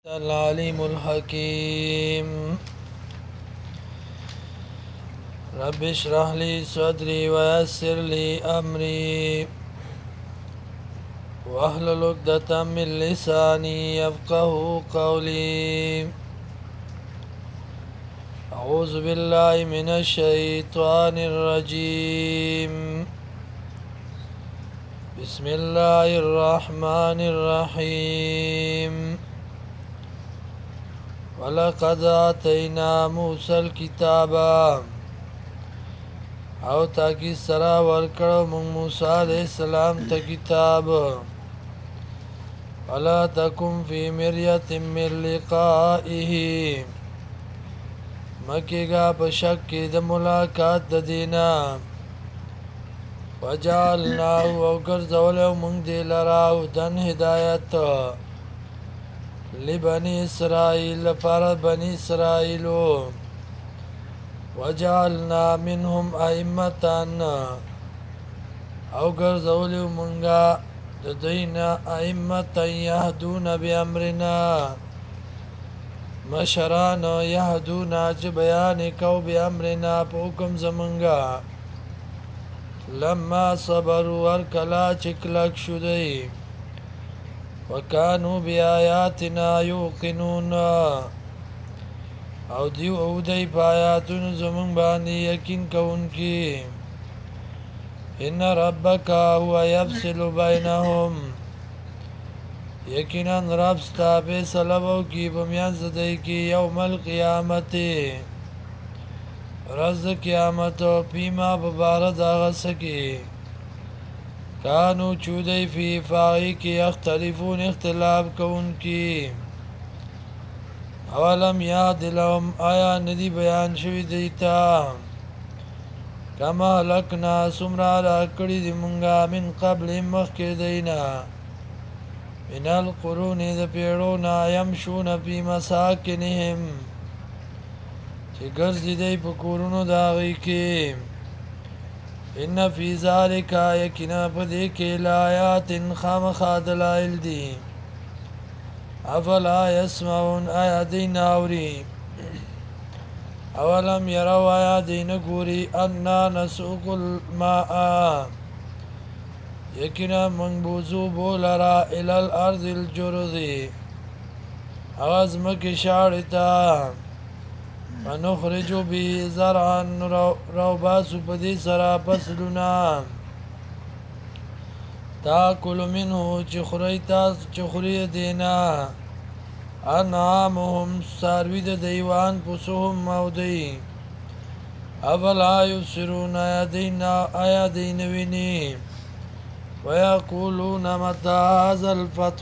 العليم الحكيم رب اشرح لي صدري ويسر لي أمري واحلل عقدة من لساني يفقه قولي أعوذ بالله من الشيطان الرجيم بسم الله الرحمن الرحيم ولقد آتينا موسى الكتاب او تاکی سرا ورکڑو من موسی علیہ السلام تا کتاب ولا تکن فی مریت من لقائه مکیگا پشک کی د ملاقات د دینا وجعلناه او گرزولو من دی لراو دن هدایت لبنی اسرائیل لپاره بنی اسرائیلو وجعلنا منهم ائمة او گرزولیو منگا ددینا ائمة یهدون بامرنا مشران یهدون چه بیان کو بامرنا پا حکم زمنگا لما صبروا ورکلا چکلک شدی وکانو بیاياتنا یوقنون او دیو او دی پایاتون زمان باندې یقین کونکی ان ربک هو یفصل بینهم یقینا رب ستا فیصله کی بمیانځ دی کی یوم القیامت ورځ د قیامت پیما ببارد هغه څه کې کانو چودی فی فاغی کی اختلافون اختلاف کونکی اولم یاد لهم آیا ندی بیان شوی دیتا کما لکنا سمرا را کڑی دی منگا من قبل مخی دینا من القرون دی پیڑونا یمشون پی مساکنهم چه گرزی دی پکورونو داغی کی ان فی ذالکا یکنا پدی کی لآیات خامخا دلائل دی افلا يسمعون آیا دین آوری اولم یرو آیا دین گوری انا نسوق الماء یکنا منبوزو بولرا الالارض الجرزی اغزمک شارتا ونخرجو بی زرعن روباسو پدی سرا پسلنا تاکل منه چخوری دینا انعامهم ساروی د دیوان پسوهم مودی افلا یبصرون آیا دینوینی ویقولون متى هذا الفتح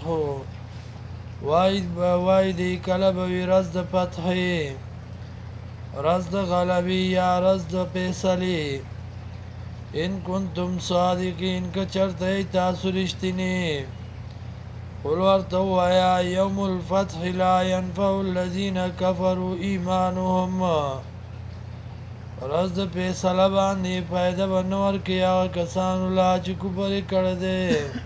وای دی کلب وی رز د فتحی رز د غلبی یا رز د پیسلی ان کنتم صادقین که چرته تاسو رښتینی قل ورته ووایه یوم الفتح لا ینفع الذین کفروا ایمانهم ورځ د فیصله باندې فایده به نه ورکوي هغه کسانو لا چې کفر یې کړی دی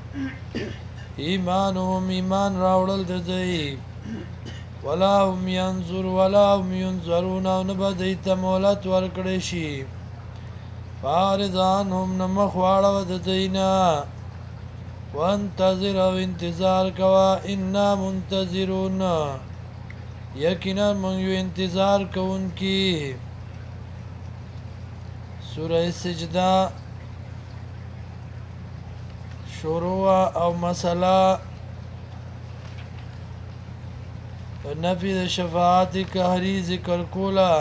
ایمانهم ایمان راوړل د دوی ولا هم ینظرون او نه به دوی ته مهلت ورکړی شي فاعرض عنهم نمخ واړوه د دوی نه وانتظر او انتظار کوا انا منتظرون یقینا من یو انتظار کوونکی سوره سجده شروع او مسله نفی د شفاعت قهری ذکر کولا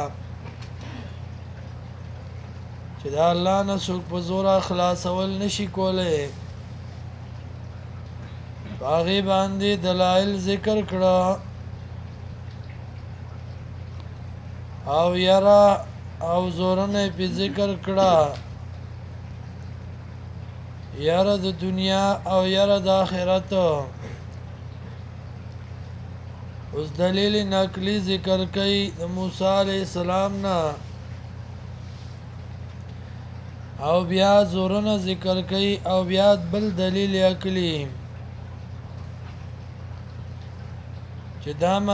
چې د الله نه څوک په زور خلاصول نشي کولی باغی باندې دلائل ذکر کړه او یرا او زورنه په ذکر کړه یرا د دنیا او یرا د آخرت اوس دلیل نقلی ذکر کوي د موسی علیہ السلام نه او بیا زورنه ذکر کوي او بیا بل دلیل عقلی چې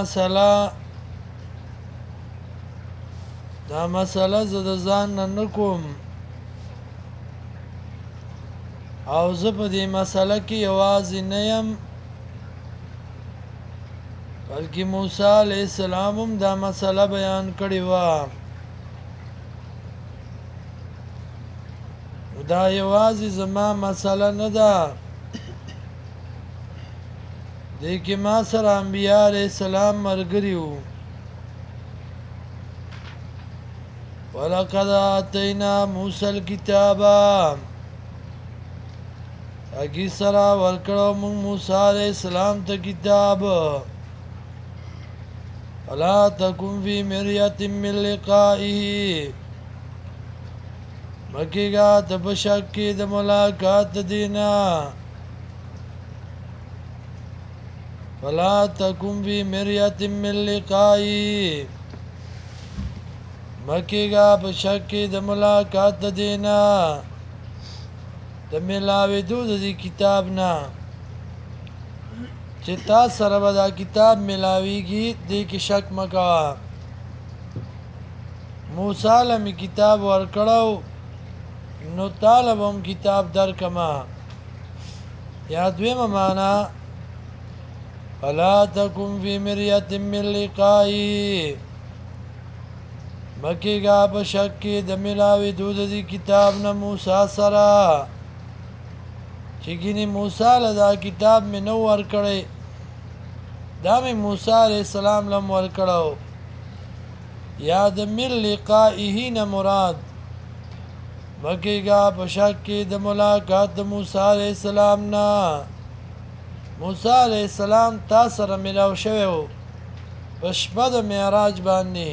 دا مسله زه د ځان نه کوم او زه په دې مسله کې یوازې نه یم بلکې موسی علیه السلام هم دا مسله بیان کړې وه دا یوازې زما مسله نه ده دې کې ما سره انبیا علیه السلام ملګري وو ولقد آتینا موسی الکتاب اگی سره ورکړو موږ موسی علیه السلام ته کتاب فلا تکن فی مریة من لقائه مکیگا ته په شک کې د ملاقات دینا فلا تکن فی مریة من لقائه مکیگا په شک کې د ملاقات دینا د ملاوېدو د دې کتاب نه چې تا سره به دا کتاب ملاویږي دې کې شک مه کوه موسی له مې کتاب ورکړو نو تاله به هم کتاب درکمه یا دویمه معنا فلا تکن فی مریة من لقائه مکیگا په شک کې د ملاوېدو د دې کتاب نه موسی سره چې ګینې موسی له دا کتاب مې نه ورکړی دا مې موسی علیه السلام له هم ورکړو یا د من لقائه نه مراد مکیگا په شک کې د ملاقات د موسی علیه السلام نه موسی علیه السلام تا سره ملاو شوی و په شپه د معراج باندې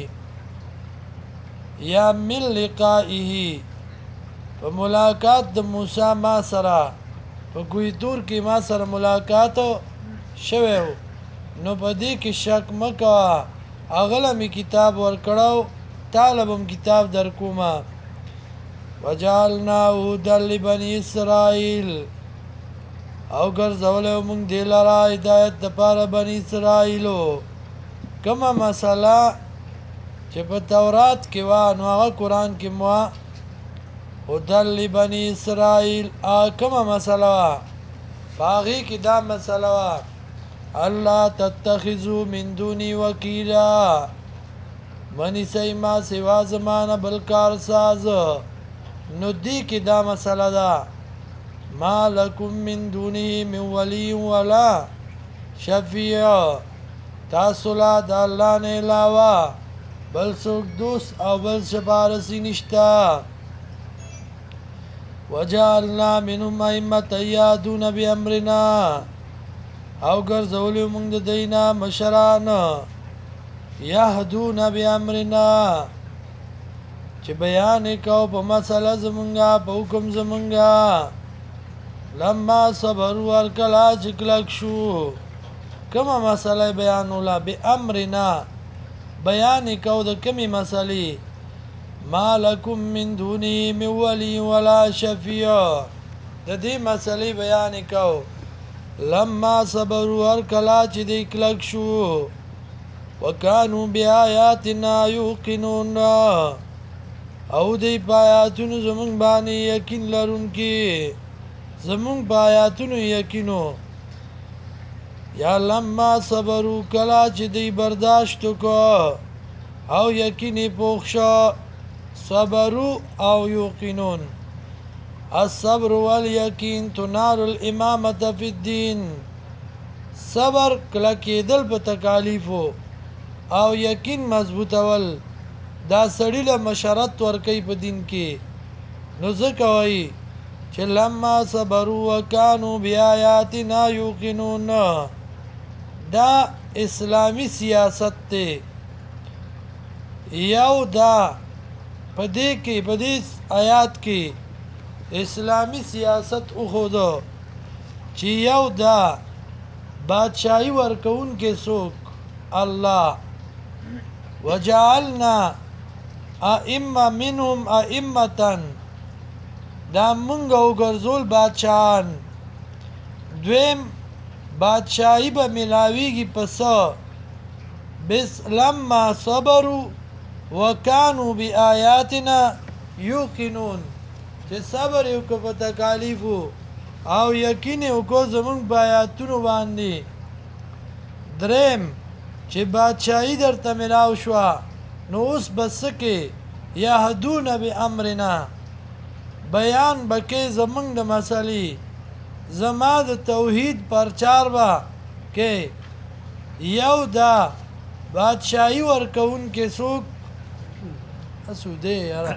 یا من لقائه په ملاقات د موسی ما سره په کوی تور کې ما سره ملاقات شوی و نو په دې کې شک مه کوه هغه له مې کتاب ورکړو تاله به هم کتاب در کومه وجعلناه هدى لبني اسرائیل او ګرځولی موږ دې لره هدایت دپاره بني اسرائیلو کومه مسله چې په تورات کې وه نو هغه قرآن کې مو وه هدى لبني اسرائیل کومه مسله وه په هغې کې دا مسله وه الله تتخذوا من دوني وکیلا منیسئ ما سوا زما نه بل کارساز نو دې کې دا مسله ده ما لکم من دونه من ولی ولا شفیع تاسو لا د الله نه علاوه بل څوک دوست او بل سپارسی نشته وجعلنا منهم ائمة یهدون بامرنا او ګرځولی موږ د دوی نه مشران یهدون بامرنا چې بیان یې کو په مسله زمونږه په حکم زمونږه لما صبروا هر کله چې کلک شو کومه مسله یې بیانوله بامرنا بیان یې کو د کمې مسلې ما لکم من دونه من ولی ولا شفیع د دې مسلې بیان یې کو لما صبروا هر کله چې دی کلک شو وکانو بآیاتنا یوقنون او دی په آیاتونو زمونږ باندې یقین لرونکي زمونږ په آیاتونو یقینو یا لما صبروا کله چې دی برداشت وکړه او یقین یې پوخ شو صبروا او یوقنون الصبر والیقین تنال الامامة فی الدین صبر کلکېدل په تکالیفو او یقین مضبوطول دا سړی له مشرت ورکوي په دین کې نو ځکه وایي چې لما صبروا وکانو بآیاتنا یوقنون دا اسلامی سیاست دی یو دا په دې کې په دې آیات کې اسلامی سیاست وښودو چې یو دا بادشاهي ورکوونکی څوک الله وجعلنا ائمه منهم ائمه دا مونږ وګرځول بادشاهان دویم بادشاهي به ملاویږي په څه بس لما صبروا وكانوا بآياتنا یوقنون چې صبر یو کو په تکالیفو او یقین یو کو زمونږ په آیاتونو باندې دریم چې بادشاہي درته ملاو شوه نو اوس به څه کې یهدون بامرنا بیان به کې زمونږ د مسلې زما د توحید پرچار به کې یو دا بادشاہي ورکون کې څوک اسوده یاره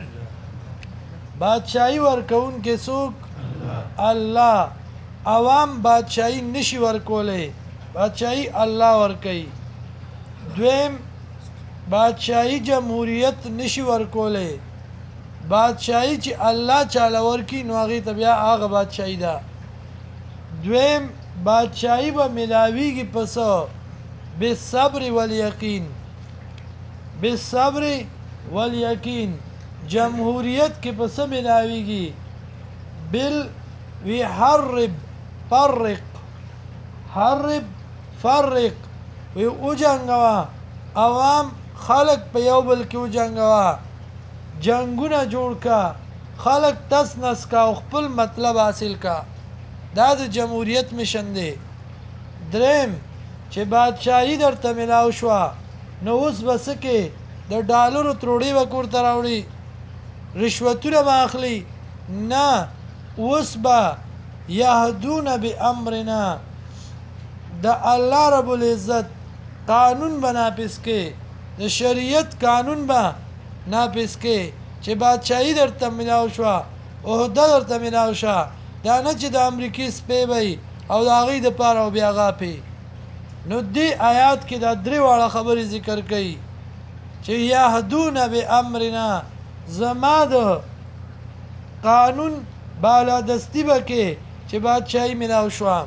بادشاہي ورکون کې څوک الله عوام بادشاہي نشي ورکولې بادشاہي الله ورکي دویم بادشاہي جمهوریت نشي ورکولې بادشاہي چې الله چاله ورکی نو هغه ته بیا هغه بادشاہي ده دویم بادشاہي به ملاویږي پسو بالصبر والیقین بالصبر والیقین جمهوریت کې پس ملاویږي بال وی حرب فرق حرب فرق وی او جنگوا عوام خلق په یو بل کې او جنگوا جنگونه جوړ کا خلق تس نس کا خپل مطلب حاصل کا دا د جمهوریت مشن دی دریم چې بادشاہي درته ملاو شو نو اوس بس کې د ډالرو تروړي وکور تراوړي رشوتونه واخلي نه اوس با یهدون بامرنا د الله رب العزت قانون بناپس کې د شریعت قانون با ناپس کې چې بادشاہي درته ملاو شو عہده درته ملاو شو دا نه چې د امریکای سپی وي او د هغې دپاره او بیا غاپې نو دې آیات کې دا درې واړه خبرې ذکر کوي چې یهدون بامرنا زما د قانون بالادستی به کې چې بادشاہي ملاو شوه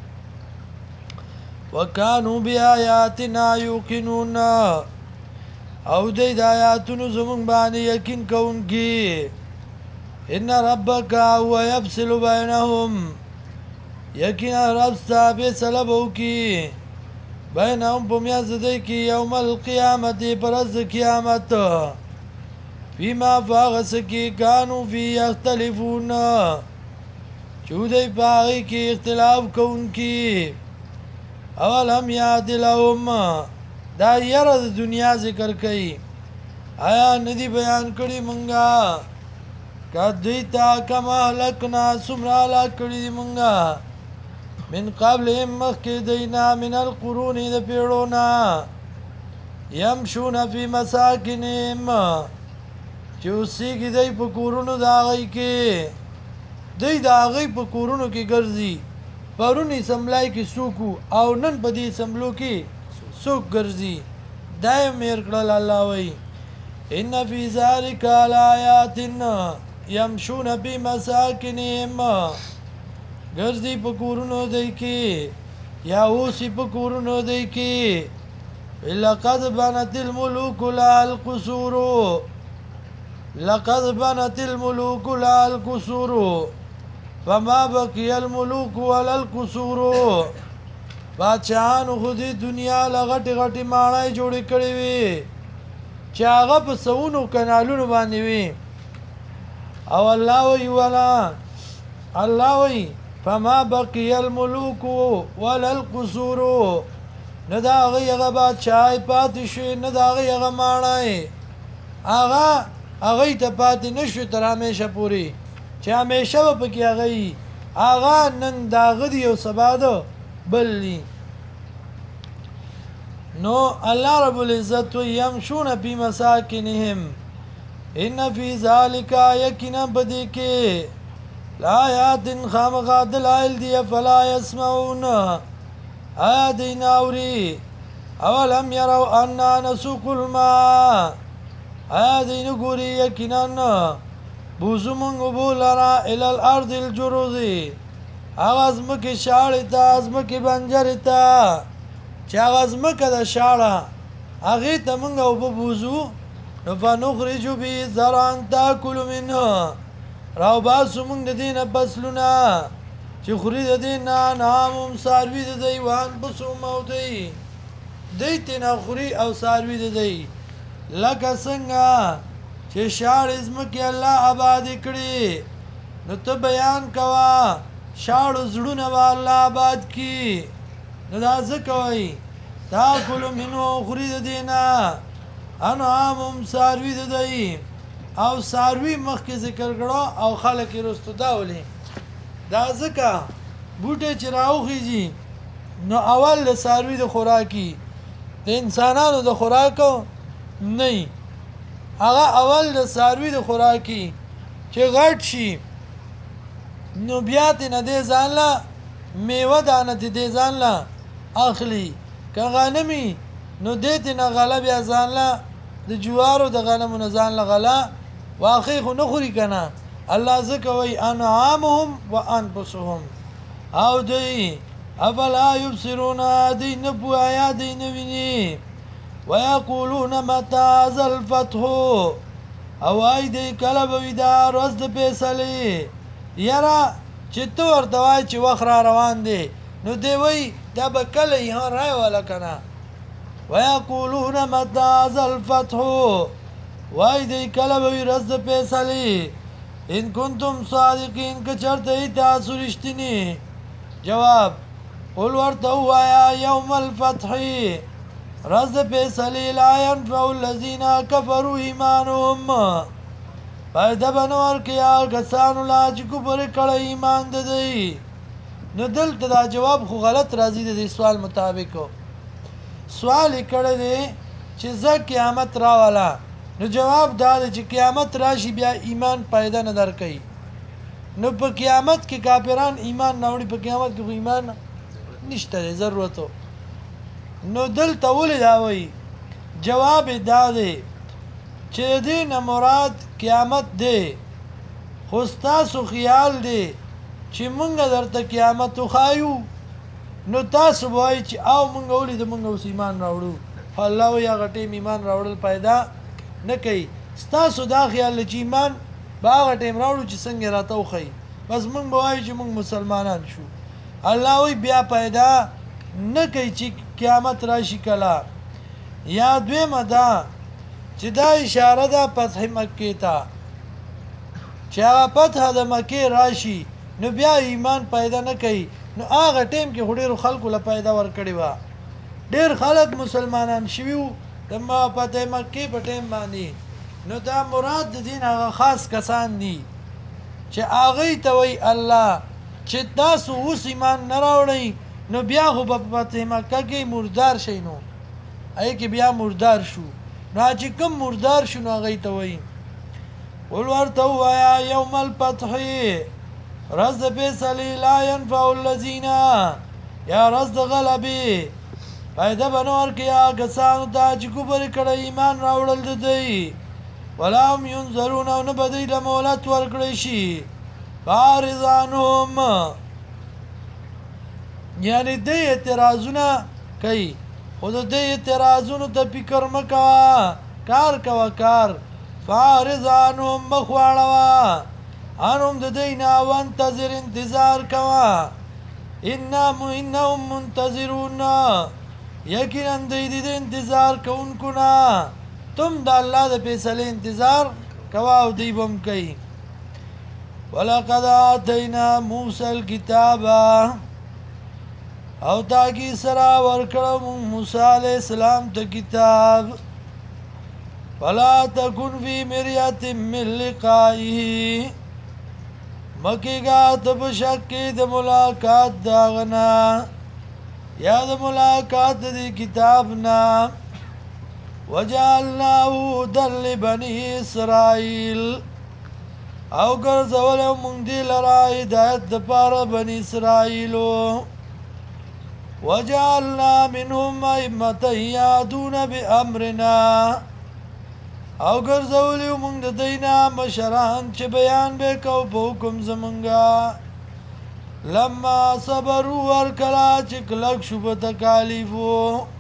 وکانو بآیاتنا یوقنون او دی د آیاتونو زمونږ باندې یقین کوونکي ان ربک هو یفصل بینهم یقینا رب ستا فیصله به وکړي بینهم په میانځ د دوی کې یوم القیامت په ورځ د قیامت فیما په هغه څه کې کانو فی یختلفون چې دوی په هغې کې اختلاف کوونکي اولم یاد لهم دا یره د دنیا ذکر کوي آیا ندی بیان کړي مونږه که دوی ته کما هلکنا څومره هلاک کړي دي مونږه من قبلهم مخکې دینا من القرون د پیړو نه یمشون فی مساکنهم چې اوسېږي دی په کورونو د هغوی کې دی د هغوی په کورونو کې ګرځي پرون اسمبلی کې څوک او نن په دې اسمبلو کې څوک ګرځي دا یې میر کړل الله وایي ان فی ذلک لآیات یمشون فی مساکنهم ګرځي په کورونو دی کې یا اوسي په کورونو دی کې لقد بنت الملوک لها القصور لقد بنت الملوك لها القصور فما بقي الملوك ولا القصور بادشاہانو خو دې دنیا له غټې غټې ماڼۍ جوړې کړې وي چې هغه په سوونو کنالونو باندې وي او الله وایي ولا الله وایي فما بقي الملوك ولا القصور نه د هغې هغه بادشاهۍ پاتې شوې نه د هغې هغه ماڼۍ هغه هغې ته پاتې نه شو تر همیشه پورې چې همیشه به پکې هغه هغه نن د هغه دی او سبا ده بل دی نو الله رب العزت یمشون فی مساکنهم ان فی ذلک یقینا بدی کې لآیات خامخا دلائل دی فلا یسمعون آیا دی ناوری اولم یرو انا نسوق الماء آیا دی نگوری یقینا بوزو منگو بولرا الى الارض الجروزی آغا ازمکی شاڑی تا ازمکی بنجری تا چه آغا ازمک دا شاڑا آغی تا منگو ببوزو نفنخرجو بی زران تاکلو منه راو باسو منگ دا دین بسلونا چه خوری دا دین نامم ساروی دا دیوان بسو موتی دی تینا خوري او څاروي د دی لکه څنګه چې شاړې ځمکې الله آبادې کړي نو ته بیان کوه شاړو زړونه به الله آباد کړي نو دا ځکه وایي تاکلو منو خوري د دی نه انعامهم څاروي د دی او څاروي مخکې ذکر کړو او خلک یې رستو دا ولي دا ځکه بوټی چې راوخیږي نو اول د څاروي د خوراکي د انسانانو د خوراکو نه هغه اول د څاروي د خوراکي چې غټ شي نو بیا تې نه دی ځان له میوه دانه تې دی ځان له اخلي که غنمي نو دی تې نه غله بیا ځان له د جوارو د غنمو نه ځان له غله واقع خو نه خوري که نه الله ځکه وایي انعامهم و انفسهم او دوی افلا یبصرون دی نه پوهایا دی نه ویني ویقولون متى هذا الفتح او وایي دی کله به وي دا ورځ د فیصلې یاره چې ته ورته وایې چې وخت را روان دی نو دی وایي دا به کله یې ها رایواله که نه ویقولون متى هذا الفتح وایي دی کله به وي ورځ د فیصلې ان کنتم صادقین که چېرته یې تاسو رښتیني جواب قل ورته ووایه یوم الفتح ورځ د فیصلې لا ینفع الذین کفروا ایمانهم فایده به نه ورکوي هغه کسانو لا چې کفر یې کړی ایمان د دی نو دلته دا جواب خو غلط راځي د دې سوال مطابق سوال یې کړی دی چې زه قیامت راوله نو جواب دا دی چې قیامت راشي بیا ایمان پیدا نه درکوي نو په قیامت کې کافران ایمان نه وړي په قیامت کې خو ایمان نشته دی ضرورتو نو دلته ولې دا وایي جواب یې دا دی چې د دې نه مراد قیامت دی خو ستاسو خیال دی چې مونږ درته قیامت وښایو نو تاسو به وایي چې او مونږ ولیدو مونږ اوس ایمان راوړو خو الله وایي هغه ټیم ایمان راوړل پیدا نه کوي ستاسو دا خیال دی چې ایمان به هغه ټیم راوړو چې څنګه راته وښایي بس مونږ به وایو چې مونږ مسلمانان شو الله وایي بیا پیدا نه کوي چې قیامت راشي کله یا دویمه ده چې دا اشاره ده فتح مکې ته چې هغه فتح د مکې راشي نو بیا ایمان پیدا نه کوي نو هغه ټیم کې خو ډېرو خلکو له پیدا ورکړې وه ډېر خلک مسلمانان شوي وو د فتح مکې په ټیم باندې نو دا مراد د دین هغه خاص کسان دي چې هغوی ته وایي الله چې تاسو اوس ایمان نه راوړئ نو بیا خو په فتح مکه کې مردار شئ نو هغې کې بیا مردار شو نو چې کوم مردار شو نو هغوی ته وایي قل ورته ووایه یوم الفتح ورځ د فیصلې لا ینفع الذین یا ورځ د غلبې فایده به نه ورکوي هغه کسانو ته چې کفر یې کړی ایمان راوړل د دوی ولا هم ینظرون او نه به دوی له مهلت ورکړی شي فاعرض عنهم یعنې دی اعتراضونه کوي خو د دې اعتراضونو ته فکر مه کوه کار کوه کار فاعرض عنهم مخ واړوه عنهم د دوی نه وانتظر انتظار کوه انهم منتظرون یقینا دوی د انتظار کوونکو نه تم د الله د فیصلې انتظار کوه او دوی به هم کوي ولقد آتینا موسی الکتاب او تاکي سره ورکړو موسی علیه السلام ته کتاب فلا تکن فی مریة من لقائه مکیږه ته په شک کې د ملاقات د هغه نه یا د ملاقات د دې کتاب نه وجعلناه هدى لبني اسرائیل او ګرځولی موږ دې لره هدایت دپاره بني اسرائیلو وجعلنا منهم ائمة يهدون بأمرنا او ګرځولی موږ د دوی نه مشران چې بیان به کوو په حکم زمونږه لما صبروا ورکله چې کلک شو په تکالیفو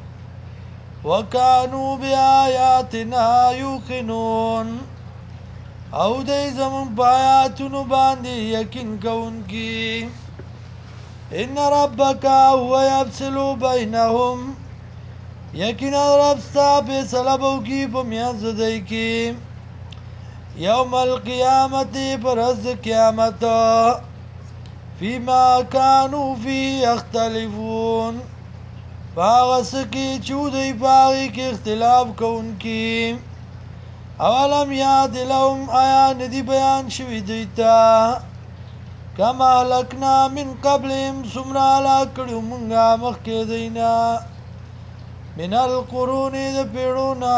وکانو بآیاتنا یوقنون او دوی زمون په آیاتونو باندې یقین کوونکي ان ربک هو یفصل بینهم یقینا رب ستا فیصله به وکړي په منځ د دوی کې یوم القیامت په ورځ د قیامت فیما کانوا فیه یختلفون په هغه څه کې چې دوی په هغې کې اختلاف کوونکي اولم یاد لهم آیا ندی بیان شوي دوی ته کما هلکنا من قبلهم څومره هلاک کړي مونږه مخکې دوی نه من القرون د پیړو نه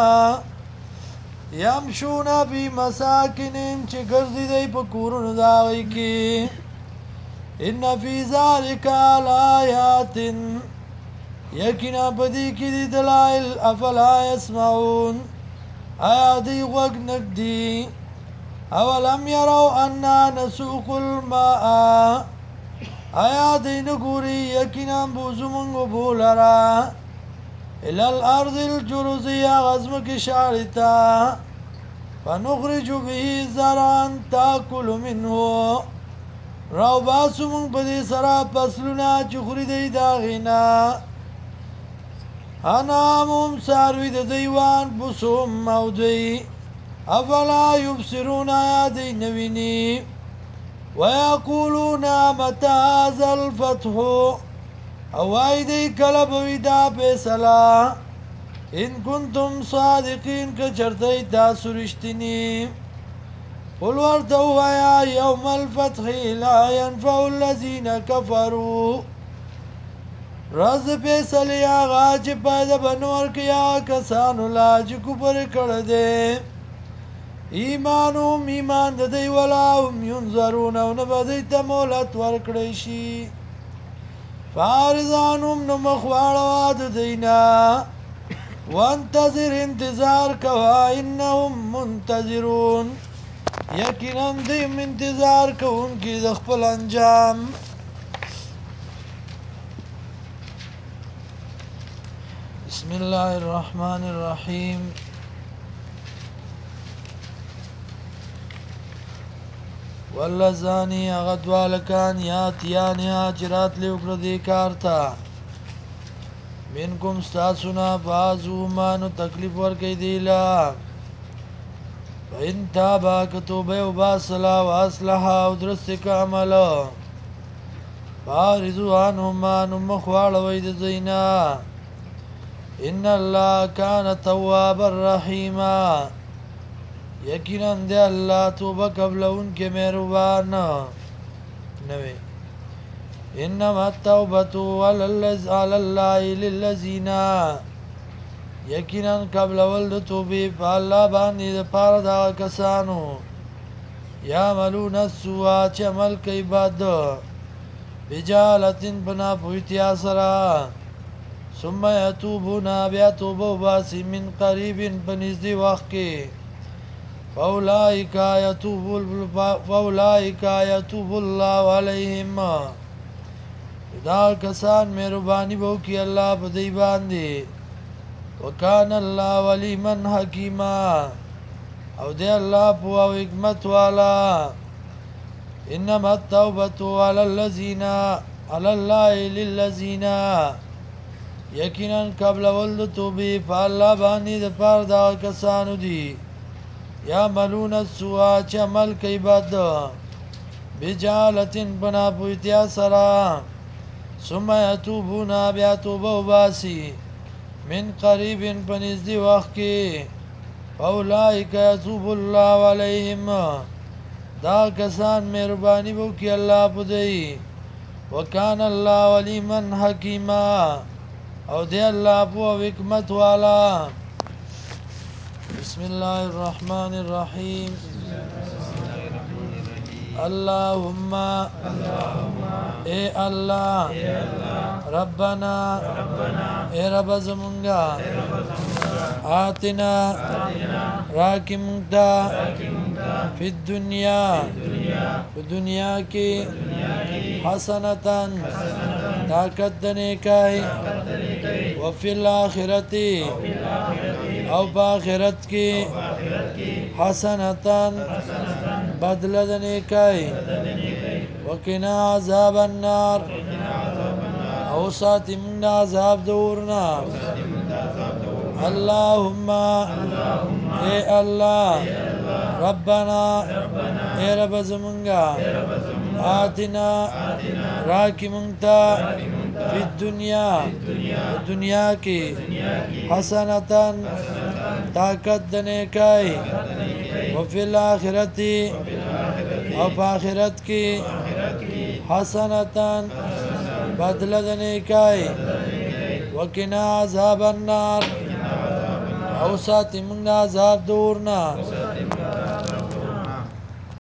یمشون فی مساکنهم چې ګرځي دی په کورونو د هغوی کې ان فی ذلک لآیات یقینا په دې کې دي دلایل افلا یسمعون آیا دوی غوږ نږدي اولم یروا انا نسوق الماء آیا دوی نه ګوري یقینا بوځو موږ اوبو لره الى الارض الجرز هغه ځمکې شاړې ته فنخرج به زرعا تاکل منه راوباسو موږ په دې سره فصلونه چې خوري دی د هغې نه انعامهم څاروي د دوی وان بوسهم او دوی افلا یبصرون آیا دوی نه ویني ویقولون متى هذا الفتح او وای دی کله به وي دا فیصله ان کنتم صادقین که چرته تاسو رښتیني قل ورته ووایه یوم الفتح لا ینفع الذین کفروا ورځ د فیصلې هغه چې فایده به نه ورکوي هغه کسانو لا چې کفر کړی دی ایمانهم ایمان د دوی ولا هم ینظرون او نه به دوی ته مهلت ورکړی شي فارضانهم نو مخ واړوه د دوی نه وانتظر انتظار کوه انهم منتظرون یقینا دوی انتظار کوونکي د خپل انجام بسم الله الرحمن الرحیم واللذانی هغه دوه هلکان یاتیانها چې راتلې وکړه دې کار ته منکم ستاسو نه بعضهما نو تکلیف ورکوي دی له فإن تابا که توبه وباسله واصلحه او درستې که عمله فاعرضوا عنهما نو مخ واړوئ د دوی نه ان الله کان توابا رحیما یقینا دی الله توبه قبلونکې مهربان نوی انما التوبة على الله للذین یقینا قبلول د توبې په الله باندې د پاره د هغه کسانو یعملون السوء چې عمل کوي بد بجهالة په ناپوهتیا سره ثم یتوبون بیا توبه وباسي من قریب په نږدې وخت کې فاولئک یتوب الله علیهم دا کسان مهرباني به وکړي الله په دوی باندې وکان الله علیما حکیما او دی الله پوه او حکمت والا انما التوبة على الله للذین یقینا قبل ولد توبې په الله باندې د پاره دا کسانو دي یعملون السوء چې عمل کوي بد بجهالة په ناپوهتیا سره ثم یتوبون بیا توبه وباسي من قریب په نږدې وخت کې فاولئک یتوب الله علیهم دا کسان مهرباني به وکړي الله په دوی وکان الله علیما حکیما او دی الله پوه او حکمت والا بسم الله الرحمن الرحیم اللهم اے اللہ ربنا اے رب زمونگا آتنا راکی مونگتا فی الدنیا فی دنیا کی حسنتاً طاقت دنے کائی وفی الاخرتی او باخرت کی حسنتاً بدل دنے کائی وقنا عذاب النار او ساتی من عذاب دورنا اللهم اے اللہ ربنا اے رب زمنگا آتنا راکی منگتا فی دنیا کی حسنتاً طاقت دنیکائی وفی الاخرتی او پا آخرت کی حسنتاً بدل دنیکائی وقنا عذاب النار او ساتی منگا عذاب دورنا